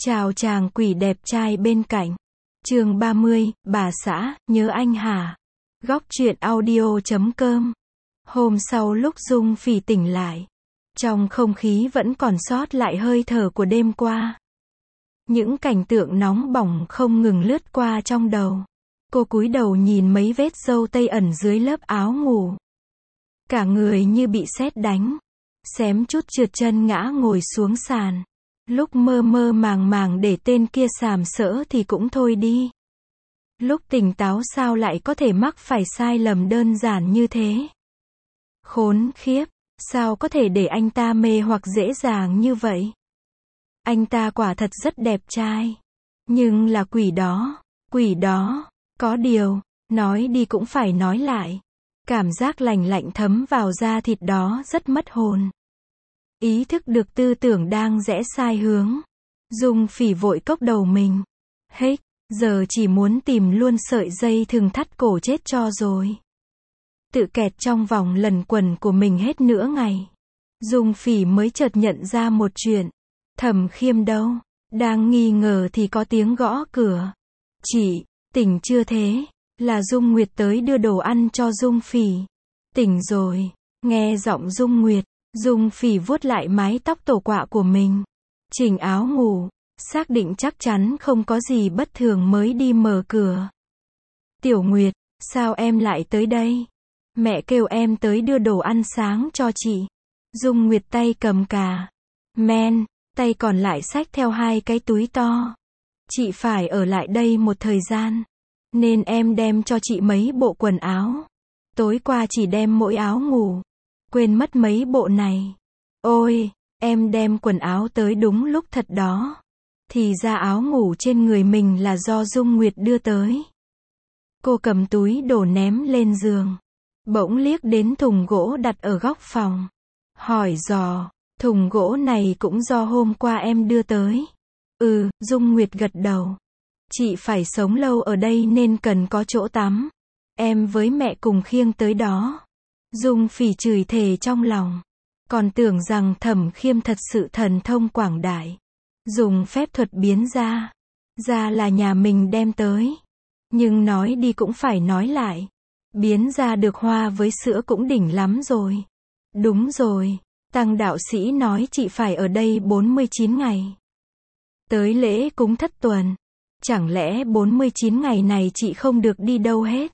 Chào chàng quỷ đẹp trai bên cạnh. Chương 30, bà xã, nhớ anh hả? Góc truyện audio.com. Hôm sau lúc Dung Phỉ tỉnh lại, trong không khí vẫn còn sót lại hơi thở của đêm qua. Những cảnh tượng nóng bỏng không ngừng lướt qua trong đầu. Cô cúi đầu nhìn mấy vết râu tây ẩn dưới lớp áo ngủ. Cả người như bị sét đánh, xém chút trượt chân ngã ngồi xuống sàn. Lúc mơ mơ màng màng để tên kia sàm sỡ thì cũng thôi đi. Lúc tỉnh táo sao lại có thể mắc phải sai lầm đơn giản như thế? Khốn khiếp, sao có thể để anh ta mê hoặc dễ dàng như vậy? Anh ta quả thật rất đẹp trai. Nhưng là quỷ đó, có điều, nói đi cũng phải nói lại. Cảm giác lạnh lạnh thấm vào da thịt đó rất mất hồn. Ý thức được tư tưởng đang rẽ sai hướng. Dung Phỉ vội cốc đầu mình. Hết, giờ chỉ muốn tìm luôn sợi dây thừng thắt cổ chết cho rồi. Tự kẹt trong vòng lẩn quẩn của mình hết nửa ngày. Dung Phỉ mới chợt nhận ra một chuyện. Thẩm Khiêm đâu? Đang nghi ngờ thì có tiếng gõ cửa. Chị, tỉnh chưa thế? Là Dung Nguyệt tới đưa đồ ăn cho Dung Phỉ. Tỉnh rồi. Nghe giọng Dung Nguyệt, Dung Phỉ vuốt lại mái tóc tổ quạ của mình. Chỉnh áo ngủ, xác định chắc chắn không có gì bất thường mới đi mở cửa. Tiểu Nguyệt, sao em lại tới đây? Mẹ kêu em tới đưa đồ ăn sáng cho chị. Dung Nguyệt tay cầm cà men, tay còn lại xách theo 2 cái túi to. Chị phải ở lại đây một thời gian, nên em đem cho chị mấy bộ quần áo. Tối qua chỉ đem mỗi áo ngủ, quên mất mấy bộ này. Ôi, em đem quần áo tới đúng lúc thật đó. Thì ra áo ngủ trên người mình là do Dung Nguyệt đưa tới. Cô cầm túi đồ ném lên giường, bỗng liếc đến thùng gỗ đặt ở góc phòng. Hỏi dò, thùng gỗ này cũng do hôm qua em đưa tới. Dung Nguyệt gật đầu. Chị phải sống lâu ở đây nên cần có chỗ tắm. Em với mẹ cùng khiêng tới đó. Dung Phỉ chửi thề trong lòng. Còn tưởng rằng Thẩm Khiêm thật sự thần thông quảng đại. Dùng phép thuật biến ra là nhà mình đem tới. Nhưng nói đi cũng phải nói lại. Biến ra được hoa với sữa cũng đỉnh lắm rồi. Đúng rồi, Tăng đạo sĩ nói chị phải ở đây 49 ngày. Tới lễ cúng thất tuần. Chẳng lẽ 49 ngày này chị không được đi đâu hết?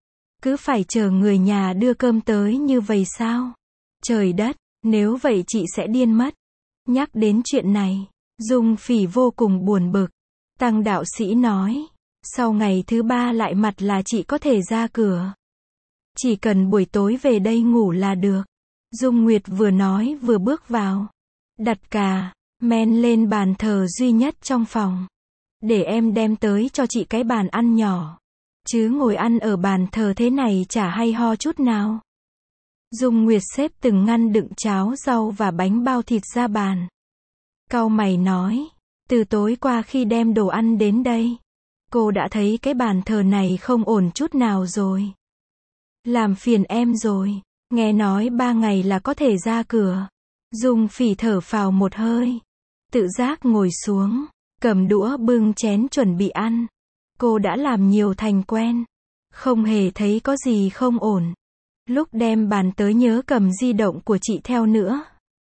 Cứ phải chờ người nhà đưa cơm tới như vậy sao? Trời đất, nếu vậy chị sẽ điên mất. Nhắc đến chuyện này, Dung Phỉ vô cùng buồn bực. Tăng đạo sĩ nói, sau ngày thứ 3 lại mặt là chị có thể ra cửa. Chỉ cần buổi tối về đây ngủ là được. Dung Nguyệt vừa nói vừa bước vào. Đặt cà men lên bàn thờ duy nhất trong phòng. Để em đem tới cho chị cái bàn ăn nhỏ. Chứ ngồi ăn ở bàn thờ thế này chả hay ho chút nào. Dung Nguyệt xếp từng ngăn đựng cháo rau và bánh bao thịt ra bàn. Cau mày nói, từ tối qua khi đem đồ ăn đến đây, cô đã thấy cái bàn thờ này không ổn chút nào rồi. Làm phiền em rồi, nghe nói 3 ngày là có thể ra cửa. Dung Phỉ thở phào một hơi, tự giác ngồi xuống, cầm đũa bưng chén chuẩn bị ăn. Cô đã làm nhiều thành quen, không hề thấy có gì không ổn. Lúc đem bàn tới nhớ cầm di động của chị theo nữa.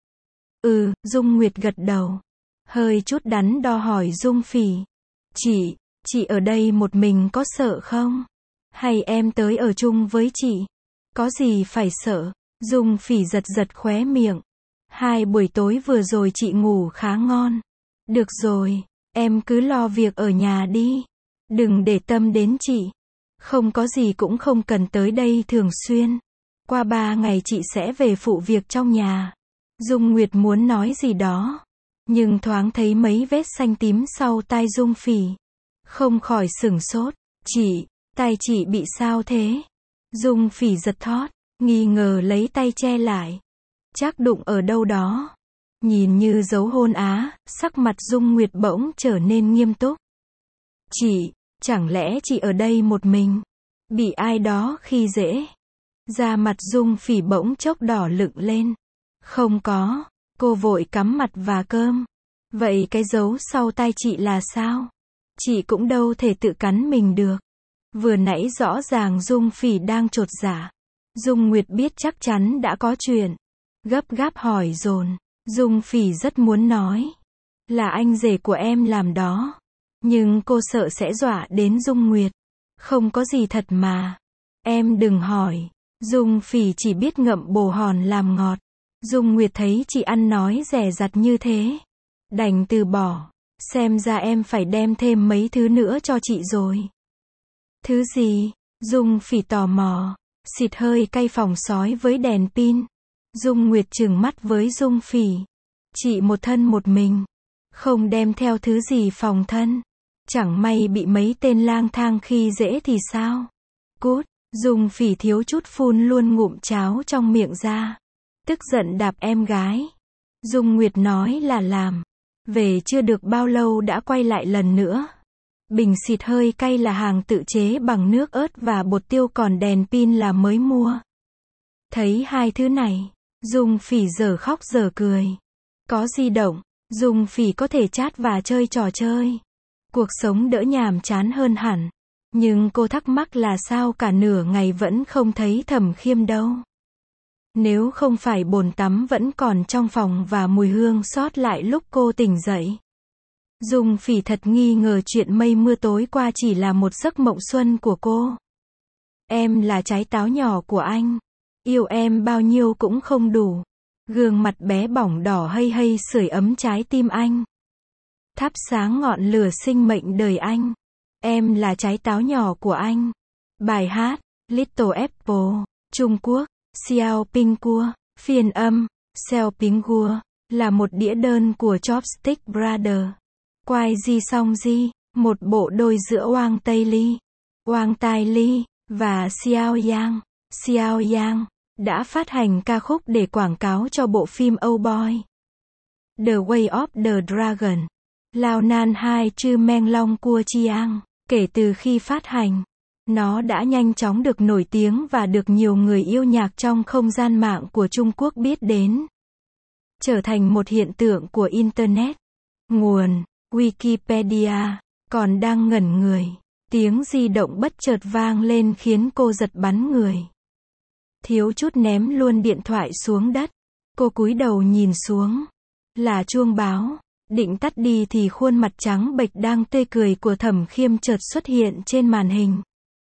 Dung Nguyệt gật đầu, hơi chút đắn đo hỏi Dung Phỉ. Chị ở đây một mình có sợ không? Hay em tới ở chung với chị? Có gì phải sợ? Dung Phỉ giật giật khóe miệng. 2 buổi tối vừa rồi chị ngủ khá ngon. Được rồi, em cứ lo việc ở nhà đi. Đừng để tâm đến chị. Không có gì cũng không cần tới đây thường xuyên. Qua 3 ngày chị sẽ về phụ việc trong nhà. Dung Nguyệt muốn nói gì đó, nhưng thoáng thấy mấy vết xanh tím sau tai Dung Phỉ. Không khỏi sửng sốt. Tai chị bị sao thế? Dung Phỉ giật thót, nghi ngờ lấy tay che lại. Chắc đụng ở đâu đó. Nhìn như dấu hôn á, sắc mặt Dung Nguyệt bỗng trở nên nghiêm túc. Chẳng lẽ chị ở đây một mình? Bị ai đó khi dễ? Da mặt Dung Phỉ bỗng chốc đỏ lựng lên. Không có, cô vội cắm mặt vào cơm. Vậy cái dấu sau tai chị là sao? Chị cũng đâu thể tự cắn mình được. Vừa nãy rõ ràng Dung Phỉ đang chột dạ. Dung Nguyệt biết chắc chắn đã có chuyện. Gấp gáp hỏi dồn. Dung Phỉ rất muốn nói. Là anh rể của em làm đó. Nhưng cô sợ sẽ dọa đến Dung Nguyệt. Không có gì thật mà. Em đừng hỏi. Dung Phỉ chỉ biết ngậm bồ hòn làm ngọt. Dung Nguyệt thấy chị ăn nói dè dặt như thế. Đành từ bỏ. Xem ra em phải đem thêm mấy thứ nữa cho chị rồi. Thứ gì? Dung Phỉ tò mò. Xịt hơi cay phòng sói với đèn pin. Dung Nguyệt trừng mắt với Dung Phỉ. Chị một thân một mình. Không đem theo thứ gì phòng thân. Chẳng may bị mấy tên lang thang khi dễ thì sao? Cút. Dung Phỉ thiếu chút phun luôn ngụm cháo trong miệng ra. Tức giận đạp em gái. Dung Nguyệt nói là làm. Về chưa được bao lâu đã quay lại lần nữa. Bình xịt hơi cay là hàng tự chế bằng nước ớt và bột tiêu, còn đèn pin là mới mua. Thấy hai thứ này, Dung Phỉ giờ khóc giờ cười. Có di động, Dung Phỉ có thể chat và chơi trò chơi. Cuộc sống đỡ nhàm chán hơn hẳn. Nhưng cô thắc mắc là sao cả nửa ngày vẫn không thấy Thẩm Khiêm đâu. Nếu không phải bồn tắm vẫn còn trong phòng và mùi hương sót lại lúc cô tỉnh dậy. Dung Phỉ thật nghi ngờ chuyện mây mưa tối qua chỉ là một giấc mộng xuân của cô. Em là trái táo nhỏ của anh. Yêu em bao nhiêu cũng không đủ. Gương mặt bé bỏng đỏ hây hây sưởi ấm trái tim anh. Thắp sáng ngọn lửa sinh mệnh đời anh. Em là trái táo nhỏ của anh. Bài hát Little Apple, Trung Quốc, Xiao Ping Cua, phiên âm Xiao Ping Cua, là một đĩa đơn của Chopstick Brothers. Quai Di Song Di, một bộ đôi giữa Wang Tây Ly, Wang Tai Ly và Xiao Yang. Xiao Yang đã phát hành ca khúc để quảng cáo cho bộ phim Oh Boy, The Way of the Dragon. Lao Nan Hai Chư Meng Long Cua Chiang. Kể từ khi phát hành, nó đã nhanh chóng được nổi tiếng và được nhiều người yêu nhạc trong không gian mạng của Trung Quốc biết đến. Trở thành một hiện tượng của Internet. Nguồn Wikipedia. Còn đang ngẩn người, tiếng di động bất chợt vang lên khiến cô giật bắn người. Thiếu chút ném luôn điện thoại xuống đất. Cô cúi đầu nhìn xuống. Là chuông báo. Định tắt đi thì khuôn mặt trắng bệch đang tươi cười của Thẩm Khiêm chợt xuất hiện trên màn hình.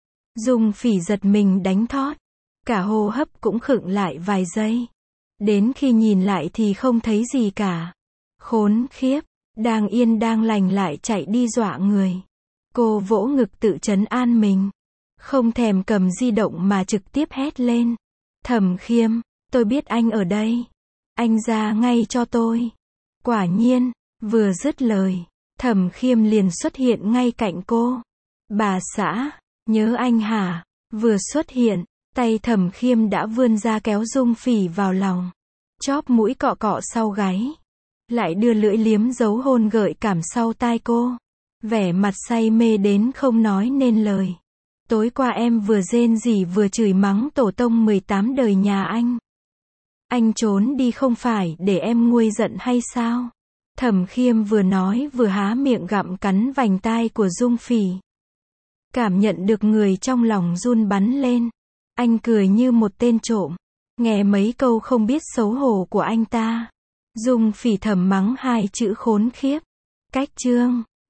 Dung Phỉ giật mình đánh thót. Cả hô hấp cũng khựng lại vài giây. Đến khi nhìn lại thì không thấy gì cả. Khốn khiếp. Đang yên đang lành lại chạy đi dọa người. Cô vỗ ngực tự trấn an mình. Không thèm cầm di động mà trực tiếp hét lên. Thẩm Khiêm, tôi biết anh ở đây. Anh ra ngay cho tôi. Quả nhiên, vừa dứt lời, Thẩm Khiêm liền xuất hiện ngay cạnh cô. Bà xã, nhớ anh hả? Vừa xuất hiện, tay Thẩm Khiêm đã vươn ra kéo Dung Phỉ vào lòng. Chóp mũi cọ cọ sau gáy. Lại đưa lưỡi liếm dấu hôn gợi cảm sau tai cô. Vẻ mặt say mê đến không nói nên lời. Tối qua em vừa rên rỉ vừa chửi mắng tổ tông 18 đời nhà anh. Anh trốn đi không phải để em nguôi giận hay sao? Thẩm Khiêm vừa nói vừa há miệng gặm cắn vành tai của Dung Phỉ. Cảm nhận được người trong lòng run bắn lên. Anh cười như một tên trộm. Nghe mấy câu không biết xấu hổ của anh ta. Dung Phỉ thầm mắng hai chữ khốn khiếp. Cách chương